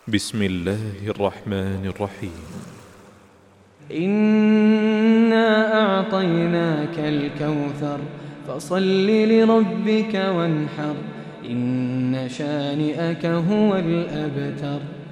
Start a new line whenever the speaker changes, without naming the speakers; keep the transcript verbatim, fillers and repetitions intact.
بسم الله الرحمن الرحيم.
إنا أعطيناك الكوثر فصل لربك وانحر إن شانئك هو الأبتر.